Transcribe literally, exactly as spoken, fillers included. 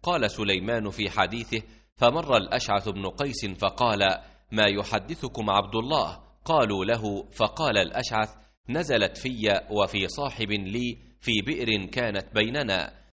قال سليمان في حديثه: فمر الأشعث بن قيس فقال: ما يحدثكم عبد الله؟ قالوا له، فقال الأشعث: نزلت في وفي صاحب لي في بئر كانت بيننا،